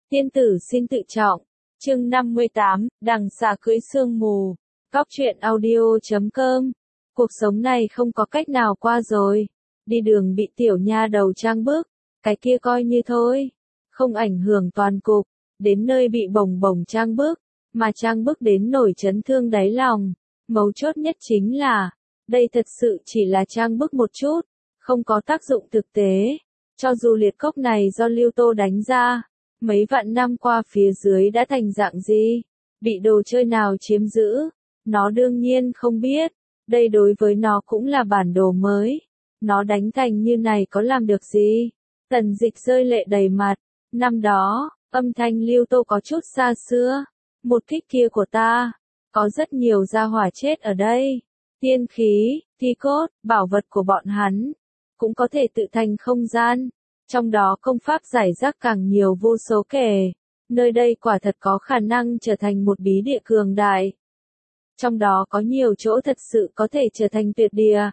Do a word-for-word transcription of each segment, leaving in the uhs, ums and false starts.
Tiên tử xin tự trọng. Chương năm mươi tám, đằng xà cưỡi sương mù. Cóc truyện audio chấm com. Cuộc sống này không có cách nào qua rồi. Đi đường bị tiểu nha đầu trang bức, cái kia coi như thôi. Không ảnh hưởng toàn cục. Đến nơi bị bồng bồng trang bức, mà trang bức đến nổi chấn thương đáy lòng. Mấu chốt nhất chính là, đây thật sự chỉ là trang bức một chút, không có tác dụng thực tế. Cho dù liệt cốc này do Lưu Tô đánh ra, mấy vạn năm qua phía dưới đã thành dạng gì, bị đồ chơi nào chiếm giữ, nó đương nhiên không biết. Đây đối với nó cũng là bản đồ mới. Nó đánh thành như này có làm được gì? Tần Dịch rơi lệ đầy mặt. Năm đó, âm thanh Lưu Tô có chút xa xưa. Một kích kia của ta, có rất nhiều gia hỏa chết ở đây. Tiên khí, thi cốt, bảo vật của bọn hắn, cũng có thể tự thành không gian. Trong đó công pháp giải rác càng nhiều vô số kể. Nơi đây quả thật có khả năng trở thành một bí địa cường đại. Trong đó có nhiều chỗ thật sự có thể trở thành tuyệt địa.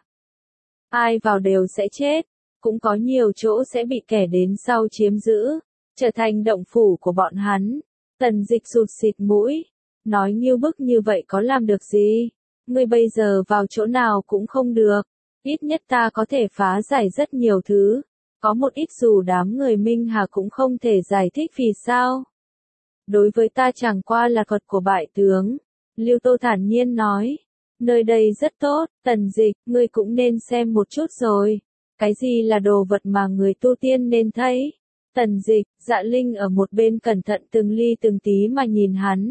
Ai vào đều sẽ chết. Cũng có nhiều chỗ sẽ bị kẻ đến sau chiếm giữ, trở thành động phủ của bọn hắn. Tần Dịch sụt xịt mũi. Nói nghiêu bức như vậy có làm được gì? Ngươi bây giờ vào chỗ nào cũng không được. Ít nhất ta có thể phá giải rất nhiều thứ. Có một ít dù đám người Minh Hà cũng không thể giải thích vì sao. Đối với ta chẳng qua là thuật của bại tướng. Lưu Tô thản nhiên nói. Nơi đây rất tốt, Tần Dịch, ngươi cũng nên xem một chút rồi. Cái gì là đồ vật mà người tu tiên nên thấy? Tần Dịch, Dạ Linh ở một bên cẩn thận từng ly từng tí mà nhìn hắn.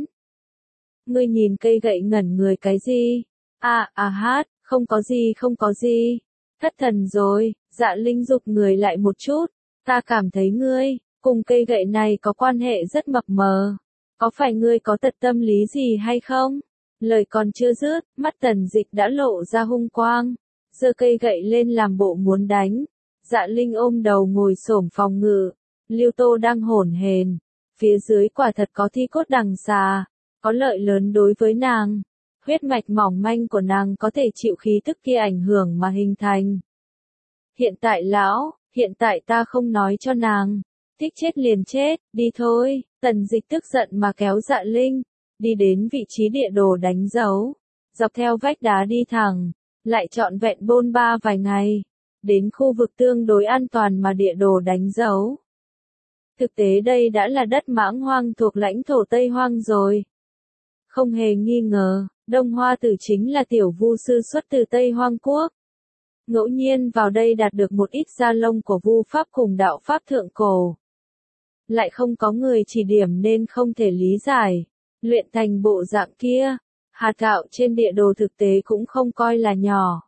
Ngươi nhìn cây gậy ngẩn người cái gì? À, à hát, không có gì không có gì. Thất thần rồi, Dạ Linh giục người lại một chút. Ta cảm thấy ngươi, cùng cây gậy này có quan hệ rất mập mờ. Có phải ngươi có tật tâm lý gì hay không? Lời còn chưa dứt, mắt Tần Dịch đã lộ ra hung quang. Giơ cây gậy lên làm bộ muốn đánh. Dạ Linh ôm đầu ngồi xổm phòng ngự. Lưu Tô đang hổn hển. Phía dưới quả thật có thi cốt đằng xà. Có lợi lớn đối với nàng. Huyết mạch mỏng manh của nàng có thể chịu khí tức kia ảnh hưởng mà hình thành. Hiện tại lão, hiện tại ta không nói cho nàng. Thích chết liền chết, đi thôi. Tần Dịch tức giận mà kéo Dạ Linh. Đi đến vị trí địa đồ đánh dấu. Dọc theo vách đá đi thẳng. Lại trọn vẹn bôn ba vài ngày. Đến khu vực tương đối an toàn mà địa đồ đánh dấu. Thực tế đây đã là đất mãng hoang thuộc lãnh thổ Tây Hoang rồi. Không hề nghi ngờ, Đông Hoa Tử chính là tiểu vu sư xuất từ Tây Hoang Quốc. Ngẫu nhiên vào đây đạt được một ít gia lông của vu pháp cùng đạo pháp thượng cổ. Lại không có người chỉ điểm nên không thể lý giải. Luyện thành bộ dạng kia, hạt gạo trên địa đồ thực tế cũng không coi là nhỏ.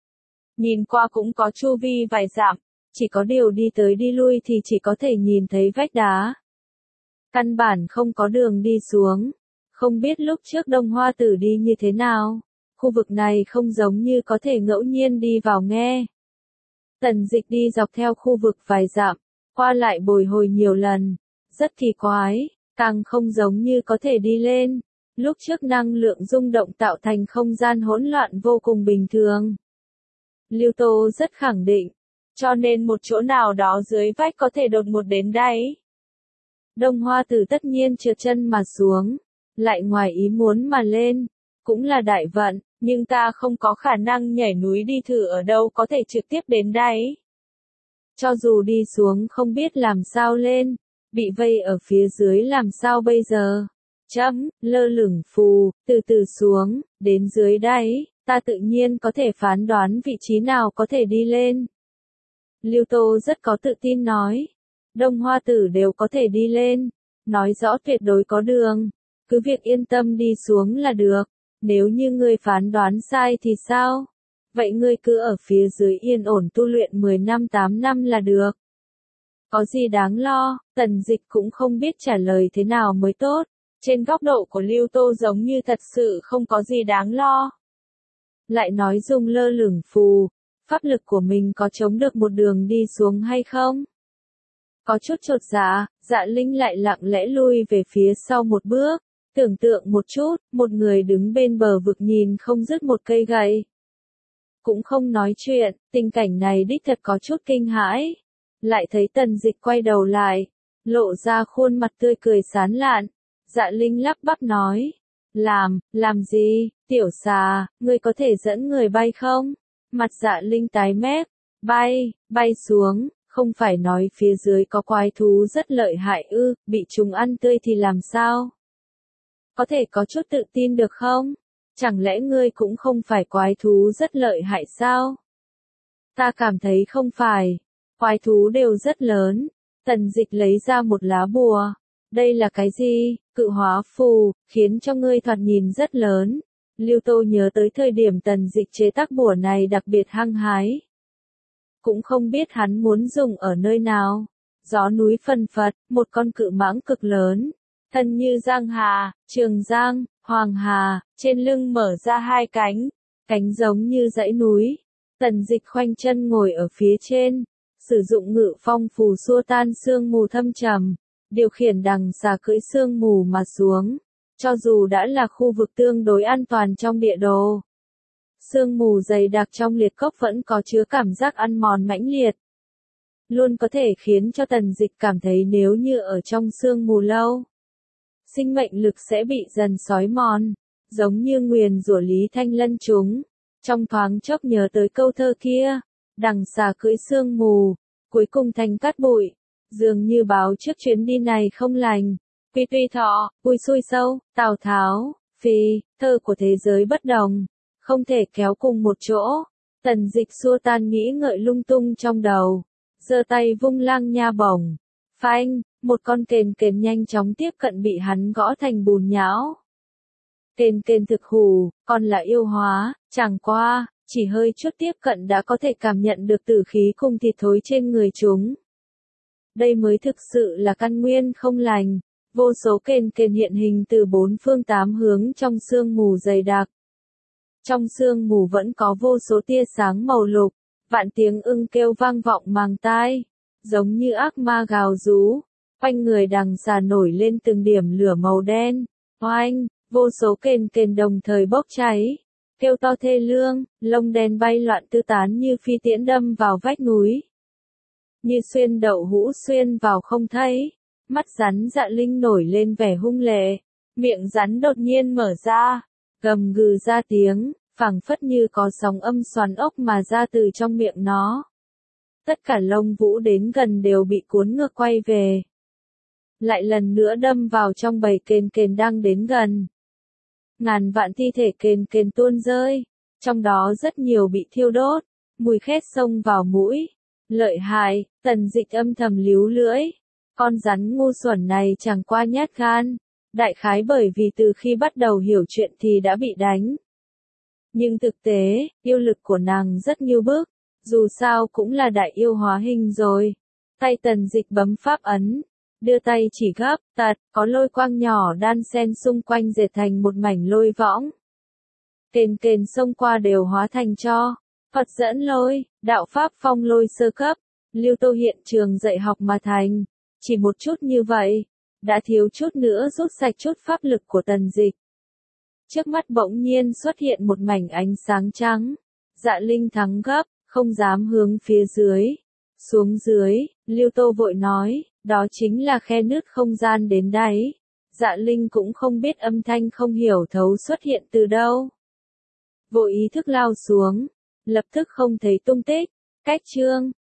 Nhìn qua cũng có chu vi vài dặm, chỉ có điều đi tới đi lui thì chỉ có thể nhìn thấy vách đá. Căn bản không có đường đi xuống. Không biết lúc trước Đông Hoa Tử đi như thế nào. Khu vực này không giống như có thể ngẫu nhiên đi vào nghe. Tần Dịch đi dọc theo khu vực vài dặm, qua lại bồi hồi nhiều lần. Rất kỳ quái, càng không giống như có thể đi lên. Lúc trước năng lượng rung động tạo thành không gian hỗn loạn vô cùng bình thường. Lưu Tô rất khẳng định, cho nên một chỗ nào đó dưới vách có thể đột ngột đến đáy. Đông Hoa Tử tất nhiên trượt chân mà xuống, lại ngoài ý muốn mà lên, cũng là đại vận, nhưng ta không có khả năng nhảy núi đi thử ở đâu có thể trực tiếp đến đáy. Cho dù đi xuống không biết làm sao lên, bị vây ở phía dưới làm sao bây giờ? Chấm, lơ lửng phù, từ từ xuống, đến dưới đáy, ta tự nhiên có thể phán đoán vị trí nào có thể đi lên. Lưu Tô rất có tự tin nói. Đông Hoa Tử đều có thể đi lên. Nói rõ tuyệt đối có đường. Cứ việc yên tâm đi xuống là được. Nếu như ngươi phán đoán sai thì sao? Vậy ngươi cứ ở phía dưới yên ổn tu luyện mười năm tám năm là được. Có gì đáng lo? Tần Dịch cũng không biết trả lời thế nào mới tốt. Trên góc độ của Lưu Tô giống như thật sự không có gì đáng lo. Lại nói dùng lơ lửng phù. Pháp lực của mình có chống được một đường đi xuống hay không? Có chút chột dạ, Dạ Linh lại lặng lẽ lui về phía sau một bước. Tưởng tượng một chút, một người đứng bên bờ vực nhìn không dứt một cây gậy. Cũng không nói chuyện, tình cảnh này đích thật có chút kinh hãi. Lại thấy Tần Dịch quay đầu lại. lộ ra khuôn mặt tươi cười sán lạn. Dạ Linh lắp bắp nói, làm, làm gì, tiểu xà, ngươi có thể dẫn người bay không? Mặt Dạ Linh tái mét, bay, bay xuống, không phải nói phía dưới có quái thú rất lợi hại ư, bị chúng ăn tươi thì làm sao? Có thể có chút tự tin được không? Chẳng lẽ ngươi cũng không phải quái thú rất lợi hại sao? Ta cảm thấy không phải, quái thú đều rất lớn. Tần Dịch lấy ra một lá bùa. Đây là cái gì? Cự hóa phù, khiến cho ngươi thoạt nhìn rất lớn. Lưu Tô nhớ tới thời điểm Tần Dịch chế tác bùa này đặc biệt hăng hái. Cũng không biết hắn muốn dùng ở nơi nào. Gió núi phân phật, một con cự mãng cực lớn. Thân như Giang Hà, Trường Giang, Hoàng Hà, trên lưng mở ra hai cánh. Cánh giống như dãy núi. Tần Dịch khoanh chân ngồi ở phía trên. Sử dụng ngự phong phù xua tan sương mù thâm trầm. Điều khiển đằng xà cưỡi sương mù mà xuống. Cho dù đã là khu vực tương đối an toàn trong địa đồ. Sương mù dày đặc trong liệt cốc vẫn có chứa cảm giác ăn mòn mãnh liệt. Luôn có thể khiến cho Tần Dịch cảm thấy nếu như ở trong sương mù lâu. Sinh mệnh lực sẽ bị dần xói mòn. Giống như nguyền rủa Lý Thanh Lân chúng. Trong thoáng chốc nhớ tới câu thơ kia. Đằng xà cưỡi sương mù. Cuối cùng thành cát bụi. Dường như báo trước chuyến đi này không lành. Quy tuy thọ, ui xui sâu, Tào Tháo, Phi, thơ của thế giới bất đồng. Không thể kéo cùng một chỗ. Tần Dịch xua tan nghĩ ngợi lung tung trong đầu. Giơ tay vung lang nha bổng. Phanh, một con kền kền nhanh chóng tiếp cận bị hắn gõ thành bùn nhão. Kền kền thực hù, còn là yêu hóa, chẳng qua, chỉ hơi chút tiếp cận đã có thể cảm nhận được tử khí cùng thịt thối trên người chúng. Đây mới thực sự là căn nguyên không lành. Vô số kền kền hiện hình từ bốn phương tám hướng trong sương mù dày đặc. Trong sương mù vẫn có vô số tia sáng màu lục, vạn tiếng ưng kêu vang vọng màng tai, giống như ác ma gào rú. Quanh người đằng xà nổi lên từng điểm lửa màu đen, oanh, vô số kền kền đồng thời bốc cháy, kêu to thê lương, lông đen bay loạn tứ tán như phi tiễn đâm vào vách núi. Như xuyên đậu hũ xuyên vào không thấy. Mắt rắn Dạ Linh nổi lên vẻ hung lệ, miệng rắn đột nhiên mở ra, gầm gừ ra tiếng, phảng phất như có sóng âm xoắn ốc mà ra từ trong miệng nó. Tất cả lông vũ đến gần đều bị cuốn ngược quay về. Lại lần nữa đâm vào trong bầy kền kền đang đến gần. Ngàn vạn thi thể kền kền tuôn rơi, trong đó rất nhiều bị thiêu đốt, mùi khét xông vào mũi. Lợi hại, Tần Dịch âm thầm líu lưỡi. Con rắn ngu xuẩn này chẳng qua nhát gan, đại khái bởi vì từ khi bắt đầu hiểu chuyện thì đã bị đánh. Nhưng thực tế, yêu lực của nàng rất nghiêu bức, dù sao cũng là đại yêu hóa hình rồi. Tay Tần Dịch bấm pháp ấn, đưa tay chỉ gấp, tạt, có lôi quang nhỏ đan xen xung quanh dệt thành một mảnh lôi võng. Kền kền xông qua đều hóa thành tro. Phật dẫn lôi, đạo pháp phong lôi sơ cấp, Lưu Tô hiện trường dạy học mà thành. Chỉ một chút như vậy, đã thiếu chút nữa rút sạch chút pháp lực của Tần Dịch. Trước mắt bỗng nhiên xuất hiện một mảnh ánh sáng trắng. Dạ Linh thắng gấp, không dám hướng phía dưới. Xuống dưới, Lưu Tô vội nói, đó chính là khe nứt không gian đến đáy. Dạ Linh cũng không biết âm thanh không hiểu thấu xuất hiện từ đâu. Vội ý thức lao xuống, lập tức không thấy tung tích. Cách chương